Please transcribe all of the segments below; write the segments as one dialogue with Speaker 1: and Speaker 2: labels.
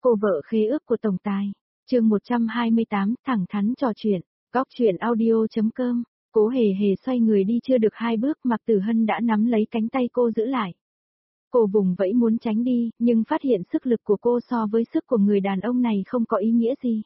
Speaker 1: Cô vợ khế ước của tổng tài. Chương 128, thẳng thắn trò chuyện. Góc truyện audio.com. Cố Hề Hề xoay người đi chưa được 2 bước, Mạc Tử Hân đã nắm lấy cánh tay cô giữ lại. Cô vùng vẫy muốn tránh đi, nhưng phát hiện sức lực của cô so với sức của người đàn ông này không có ý nghĩa gì.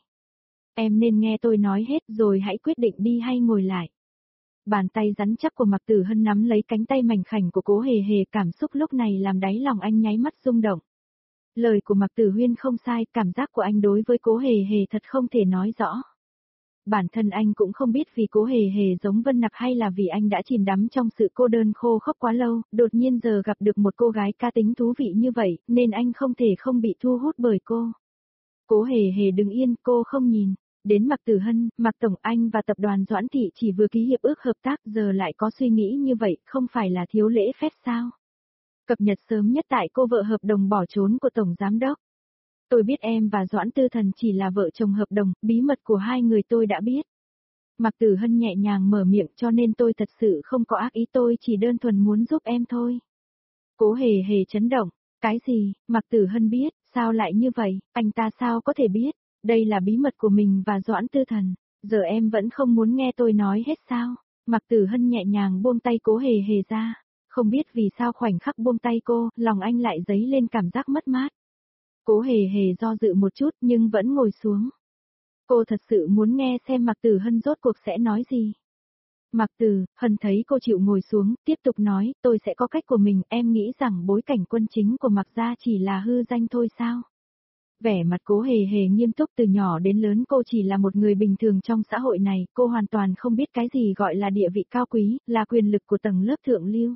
Speaker 1: Em nên nghe tôi nói hết rồi hãy quyết định đi hay ngồi lại. Bàn tay rắn chắc của Mạc Tử Hân nắm lấy cánh tay mảnh khảnh của Cố Hề Hề, cảm xúc lúc này làm đáy lòng anh nháy mắt rung động. Lời của Mạc Tử Huyên không sai, cảm giác của anh đối với Cố Hề Hề thật không thể nói rõ. Bản thân anh cũng không biết vì Cố Hề Hề giống Vân Nặc hay là vì anh đã chìm đắm trong sự cô đơn khô khốc quá lâu, đột nhiên giờ gặp được một cô gái cá tính thú vị như vậy, nên anh không thể không bị thu hút bởi cô. Cố Hề Hề đứng yên, cô không nhìn. Đến Mạc Tử Hân, Mạc Tổng Anh và tập đoàn Doãn Thị chỉ vừa ký hiệp ước hợp tác giờ lại có suy nghĩ như vậy, không phải là thiếu lễ phép sao? Cập nhật sớm nhất tại cô vợ hợp đồng bỏ trốn của Tổng Giám Đốc. Tôi biết em và Doãn Tư Thần chỉ là vợ chồng hợp đồng, bí mật của hai người tôi đã biết. Mạc Tử Hân nhẹ nhàng mở miệng, cho nên tôi thật sự không có ác ý, tôi chỉ đơn thuần muốn giúp em thôi. Cố Hề Hề chấn động, cái gì, Mạc Tử Hân biết, sao lại như vậy, anh ta sao có thể biết, đây là bí mật của mình và Doãn Tư Thần, giờ em vẫn không muốn nghe tôi nói hết sao? Mạc Tử Hân nhẹ nhàng buông tay Cố Hề Hề ra, không biết vì sao khoảnh khắc buông tay cô, lòng anh lại dấy lên cảm giác mất mát. Cố Hề Hề do dự một chút nhưng vẫn ngồi xuống. Cô thật sự muốn nghe xem Mạc Tử Hân rốt cuộc sẽ nói gì. Mạc Tử Hân thấy cô chịu ngồi xuống, tiếp tục nói, tôi sẽ có cách của mình, em nghĩ rằng bối cảnh quân chính của Mạc gia chỉ là hư danh thôi sao? Vẻ mặt Cố Hề Hề nghiêm túc, từ nhỏ đến lớn cô chỉ là một người bình thường trong xã hội này, cô hoàn toàn không biết cái gì gọi là địa vị cao quý, là quyền lực của tầng lớp thượng lưu.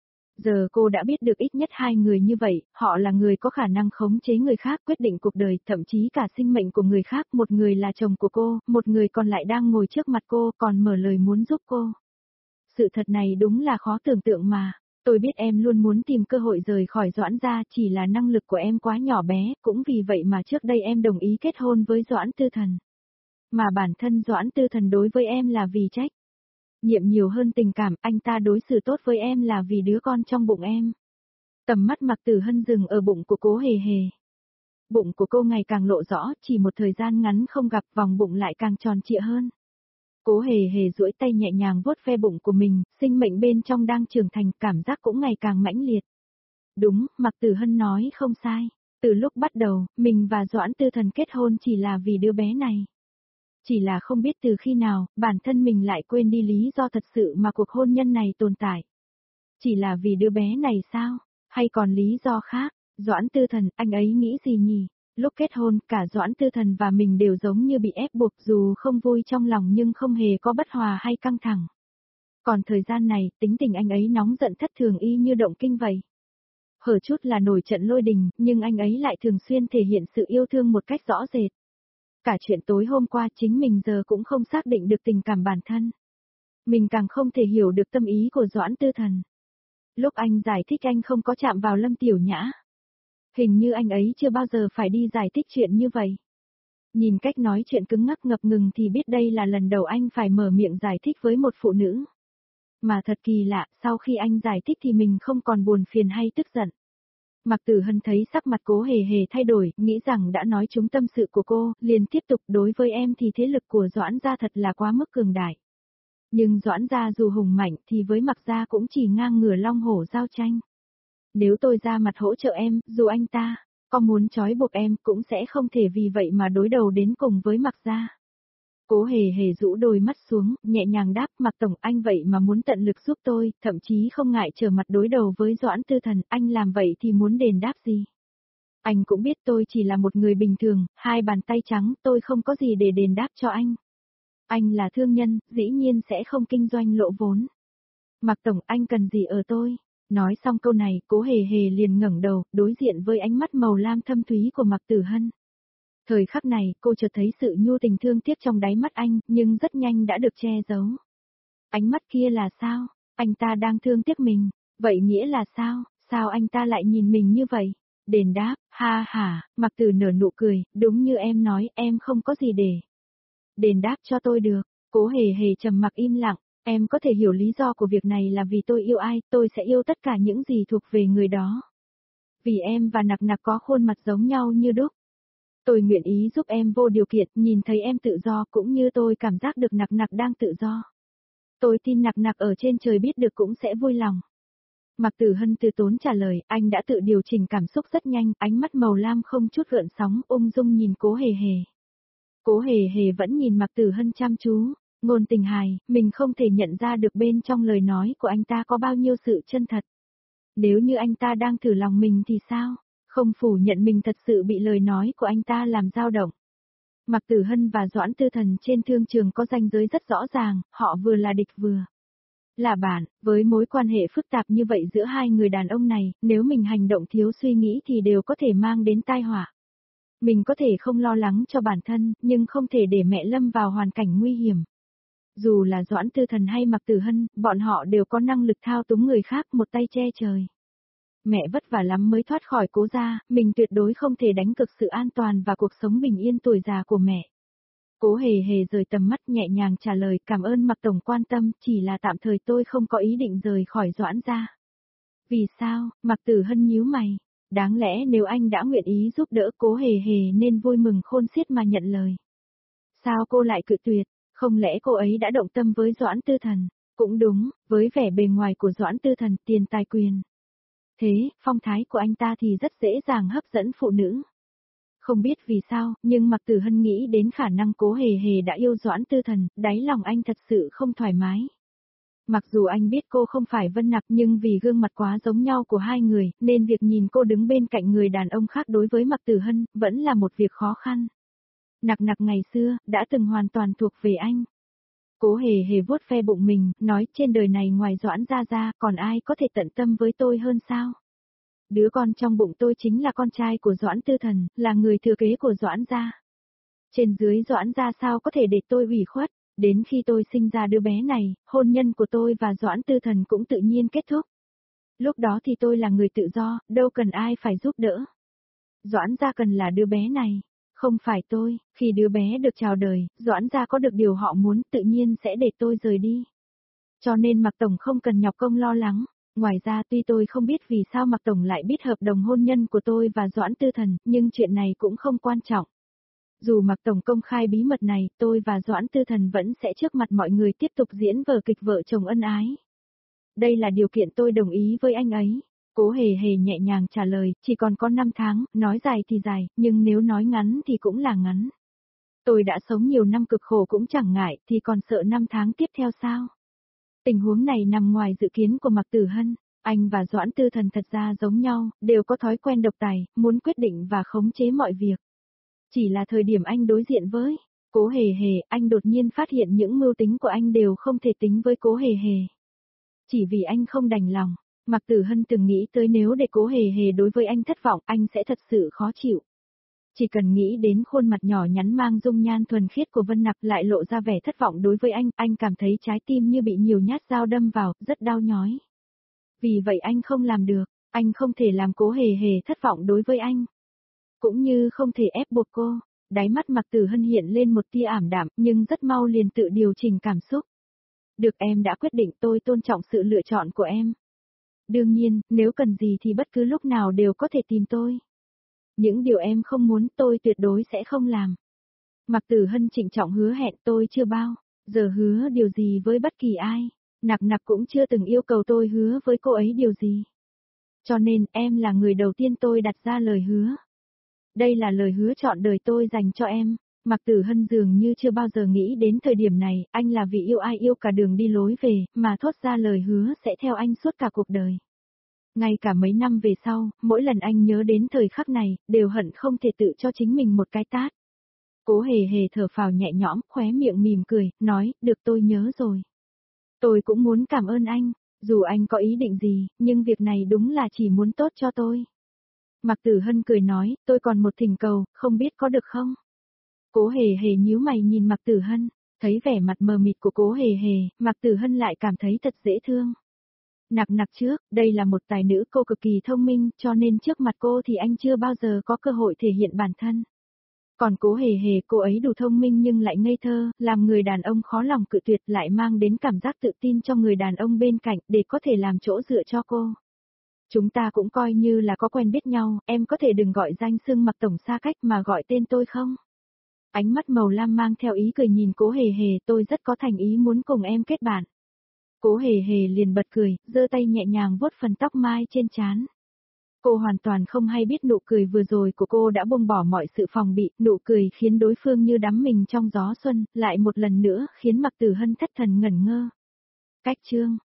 Speaker 1: Giờ cô đã biết được ít nhất 2 người như vậy, họ là người có khả năng khống chế người khác, quyết định cuộc đời, thậm chí cả sinh mệnh của người khác, một người là chồng của cô, một người còn lại đang ngồi trước mặt cô, còn mở lời muốn giúp cô. Sự thật này đúng là khó tưởng tượng mà. Tôi biết em luôn muốn tìm cơ hội rời khỏi Doãn gia, chỉ là năng lực của em quá nhỏ bé, cũng vì vậy mà trước đây em đồng ý kết hôn với Doãn Tư Thần. Mà bản thân Doãn Tư Thần đối với em là vì trách nhiệm nhiều hơn tình cảm, anh ta đối xử tốt với em là vì đứa con trong bụng em. Tầm mắt Mạc Tử Hân dừng ở bụng của Cố Hề Hề. Bụng của cô ngày càng lộ rõ, chỉ một thời gian ngắn không gặp, vòng bụng lại càng tròn trịa hơn. Cố Hề Hề duỗi tay nhẹ nhàng vuốt ve bụng của mình, sinh mệnh bên trong đang trưởng thành, cảm giác cũng ngày càng mãnh liệt. Đúng, Mạc Tử Hân nói không sai. Từ lúc bắt đầu, mình và Doãn Tư Thần kết hôn chỉ là vì đứa bé này. Chỉ là không biết từ khi nào, bản thân mình lại quên đi lý do thật sự mà cuộc hôn nhân này tồn tại. Chỉ là vì đứa bé này sao? Hay còn lý do khác? Doãn Tư Thần, anh ấy nghĩ gì nhỉ? Lúc kết hôn, cả Doãn Tư Thần và mình đều giống như bị ép buộc, dù không vui trong lòng nhưng không hề có bất hòa hay căng thẳng. Còn thời gian này, tính tình anh ấy nóng giận thất thường y như động kinh vậy. Hở chút là nổi trận lôi đình, nhưng anh ấy lại thường xuyên thể hiện sự yêu thương một cách rõ rệt. Cả chuyện tối hôm qua chính mình giờ cũng không xác định được tình cảm bản thân. Mình càng không thể hiểu được tâm ý của Doãn Tư Thần. Lúc anh giải thích anh không có chạm vào Lâm Tiểu Nhã. Hình như anh ấy chưa bao giờ phải đi giải thích chuyện như vậy. Nhìn cách nói chuyện cứng ngắc ngập ngừng thì biết đây là lần đầu anh phải mở miệng giải thích với một phụ nữ. Mà thật kỳ lạ, sau khi anh giải thích thì mình không còn buồn phiền hay tức giận. Mạc Tử Hân thấy sắc mặt Cố Hề Hề thay đổi, nghĩ rằng đã nói trúng tâm sự của cô, liền tiếp tục, đối với em thì thế lực của Doãn gia thật là quá mức cường đại. Nhưng Doãn gia dù hùng mạnh thì với Mạc gia cũng chỉ ngang ngửa long hổ giao tranh. Nếu tôi ra mặt hỗ trợ em, dù anh ta có muốn trói buộc em cũng sẽ không thể vì vậy mà đối đầu đến cùng với Mạc gia. Cố Hề Hề rũ đôi mắt xuống, nhẹ nhàng đáp, Mạc Tổng, anh vậy mà muốn tận lực giúp tôi, thậm chí không ngại trở mặt đối đầu với Doãn Tư Thần, anh làm vậy thì muốn đền đáp gì? Anh cũng biết tôi chỉ là một người bình thường, 2 bàn tay trắng, tôi không có gì để đền đáp cho anh. Anh là thương nhân, dĩ nhiên sẽ không kinh doanh lỗ vốn. Mạc Tổng, anh cần gì ở tôi? Nói xong câu này, Cố Hề Hề liền ngẩng đầu, đối diện với ánh mắt màu lam thâm thúy của Mạc Tử Hân. Thời khắc này, cô chợt thấy sự nhu tình thương tiếc trong đáy mắt anh, nhưng rất nhanh đã được che giấu. Ánh mắt kia là sao? Anh ta đang thương tiếc mình. Vậy nghĩa là sao? Sao anh ta lại nhìn mình như vậy? Đền đáp, ha ha, Mạc Tử nở nụ cười, đúng như em nói, em không có gì để đền đáp cho tôi được. Cố Hề Hề trầm mặc im lặng, em có thể hiểu lý do của việc này là vì tôi yêu ai, tôi sẽ yêu tất cả những gì thuộc về người đó. Vì em và Nặc Nặc có khuôn mặt giống nhau như đúc. Tôi nguyện ý giúp em vô điều kiện, nhìn thấy em tự do cũng như tôi cảm giác được Nặc Nặc đang tự do. Tôi tin Nặc Nặc ở trên trời biết được cũng sẽ vui lòng. Mạc Tử Hân từ tốn trả lời, anh đã tự điều chỉnh cảm xúc rất nhanh, ánh mắt màu lam không chút gợn sóng, ung dung nhìn Cố Hề Hề. Cố Hề Hề vẫn nhìn Mạc Tử Hân chăm chú, ngôn tình hài, mình không thể nhận ra được bên trong lời nói của anh ta có bao nhiêu sự chân thật. Nếu như anh ta đang thử lòng mình thì sao? Không phủ nhận mình thật sự bị lời nói của anh ta làm dao động. Mạc Tử Hân và Doãn Tư Thần trên thương trường có ranh giới rất rõ ràng, họ vừa là địch vừa là bạn, với mối quan hệ phức tạp như vậy giữa hai người đàn ông này, nếu mình hành động thiếu suy nghĩ thì đều có thể mang đến tai họa. Mình có thể không lo lắng cho bản thân, nhưng không thể để mẹ lâm vào hoàn cảnh nguy hiểm. Dù là Doãn Tư Thần hay Mạc Tử Hân, bọn họ đều có năng lực thao túng người khác một tay che trời. Mẹ vất vả lắm mới thoát khỏi Cố gia, mình tuyệt đối không thể đánh cược sự an toàn và cuộc sống bình yên tuổi già của mẹ. Cố Hề Hề rời tầm mắt nhẹ nhàng trả lời, cảm ơn Mạc Tổng quan tâm, chỉ là tạm thời tôi không có ý định rời khỏi Doãn gia. Vì sao? Mạc Tử Hân nhíu mày. Đáng lẽ nếu anh đã nguyện ý giúp đỡ Cố Hề Hề nên vui mừng khôn xiết mà nhận lời. Sao cô lại cự tuyệt? Không lẽ cô ấy đã động tâm với Doãn Tư Thần? Cũng đúng, với vẻ bề ngoài của Doãn Tư Thần, tiền tài quyền. Thế, phong thái của anh ta thì rất dễ dàng hấp dẫn phụ nữ. Không biết vì sao, nhưng Mạc Tử Hân nghĩ đến khả năng Cố Hề Hề đã yêu Doãn Tư Thần, đáy lòng anh thật sự không thoải mái. Mặc dù anh biết cô không phải Vân Nặc nhưng vì gương mặt quá giống nhau của hai người, nên việc nhìn cô đứng bên cạnh người đàn ông khác đối với Mạc Tử Hân, vẫn là một việc khó khăn. Nặc Nặc ngày xưa, đã từng hoàn toàn thuộc về anh. Cố Hề Hề vuốt ve bụng mình, nói trên đời này ngoài Doãn gia ra, còn ai có thể tận tâm với tôi hơn sao? Đứa con trong bụng tôi chính là con trai của Doãn Tư Thần, là người thừa kế của Doãn gia. Trên dưới Doãn gia sao có thể để tôi ủy khuất, đến khi tôi sinh ra đứa bé này, hôn nhân của tôi và Doãn Tư Thần cũng tự nhiên kết thúc. Lúc đó thì tôi là người tự do, đâu cần ai phải giúp đỡ. Doãn gia cần là đứa bé này, không phải tôi, khi đứa bé được chào đời, Doãn gia có được điều họ muốn tự nhiên sẽ để tôi rời đi. Cho nên Mạc Tổng không cần nhọc công lo lắng. Ngoài ra tuy tôi không biết vì sao Mạc Tổng lại biết hợp đồng hôn nhân của tôi và Doãn Tư Thần, nhưng chuyện này cũng không quan trọng. Dù Mạc Tổng công khai bí mật này, tôi và Doãn Tư Thần vẫn sẽ trước mặt mọi người tiếp tục diễn vở kịch vợ chồng ân ái. Đây là điều kiện tôi đồng ý với anh ấy. Cố Hề Hề nhẹ nhàng trả lời, chỉ còn có 5 tháng, nói dài thì dài, nhưng nếu nói ngắn thì cũng là ngắn. Tôi đã sống nhiều năm cực khổ cũng chẳng ngại, thì còn sợ 5 tháng tiếp theo sao? Tình huống này nằm ngoài dự kiến của Mạc Tử Hân. Anh và Doãn Tư Thần thật ra giống nhau, đều có thói quen độc tài, muốn quyết định và khống chế mọi việc. Chỉ là thời điểm anh đối diện với Cố Hề Hề, anh đột nhiên phát hiện những mưu tính của anh đều không thể tính với Cố Hề Hề. Chỉ vì anh không đành lòng, Mạc Tử Hân từng nghĩ tới nếu để Cố Hề Hề đối với anh thất vọng, anh sẽ thật sự khó chịu. Chỉ cần nghĩ đến khuôn mặt nhỏ nhắn mang dung nhan thuần khiết của Vân Nặc lại lộ ra vẻ thất vọng đối với anh cảm thấy trái tim như bị nhiều nhát dao đâm vào, rất đau nhói. Vì vậy anh không làm được, anh không thể làm Cố Hề Hề thất vọng đối với anh. Cũng như không thể ép buộc cô. Đáy mắt Mạc Tử Hân hiện lên một tia ảm đạm, nhưng rất mau liền tự điều chỉnh cảm xúc. Được, em đã quyết định, tôi tôn trọng sự lựa chọn của em. Đương nhiên, nếu cần gì thì bất cứ lúc nào đều có thể tìm tôi. Những điều em không muốn tôi tuyệt đối sẽ không làm. Mạc Tử Hân trịnh trọng hứa hẹn, tôi chưa bao giờ hứa điều gì với bất kỳ ai. Nặc Nặc cũng chưa từng yêu cầu tôi hứa với cô ấy điều gì. Cho nên em là người đầu tiên tôi đặt ra lời hứa. Đây là lời hứa trọn đời tôi dành cho em. Mạc Tử Hân dường như chưa bao giờ nghĩ đến thời điểm này, anh là vì yêu ai yêu cả đường đi lối về, mà thốt ra lời hứa sẽ theo anh suốt cả cuộc đời. Ngay cả mấy năm về sau, mỗi lần anh nhớ đến thời khắc này, đều hận không thể tự cho chính mình một cái tát. Cố Hề Hề thở phào nhẹ nhõm, khóe miệng mỉm cười, nói, được tôi nhớ rồi. Tôi cũng muốn cảm ơn anh, dù anh có ý định gì, nhưng việc này đúng là chỉ muốn tốt cho tôi. Mạc Tử Hân cười nói, tôi còn một thỉnh cầu, không biết có được không? Cố Hề Hề nhíu mày nhìn Mạc Tử Hân, thấy vẻ mặt mờ mịt của Cố Hề Hề, Mạc Tử Hân lại cảm thấy thật dễ thương. Nặc Nặc trước, đây là một tài nữ, cô cực kỳ thông minh, cho nên trước mặt cô thì anh chưa bao giờ có cơ hội thể hiện bản thân. Còn Cố Hề Hề, cô ấy đủ thông minh nhưng lại ngây thơ, làm người đàn ông khó lòng cự tuyệt, lại mang đến cảm giác tự tin cho người đàn ông bên cạnh để có thể làm chỗ dựa cho cô. Chúng ta cũng coi như là có quen biết nhau, em có thể đừng gọi danh xưng Mạc Tổng xa cách mà gọi tên tôi không? Ánh mắt màu lam mang theo ý cười nhìn Cố Hề Hề, tôi rất có thành ý muốn cùng em kết bạn. Cố Hề Hề liền bật cười, giơ tay nhẹ nhàng vuốt phần tóc mai trên trán. Cô hoàn toàn không hay biết nụ cười vừa rồi của cô đã buông bỏ mọi sự phòng bị, nụ cười khiến đối phương như đắm mình trong gió xuân, lại một lần nữa khiến Mạc Tử Hân thất thần ngẩn ngơ. Cách chương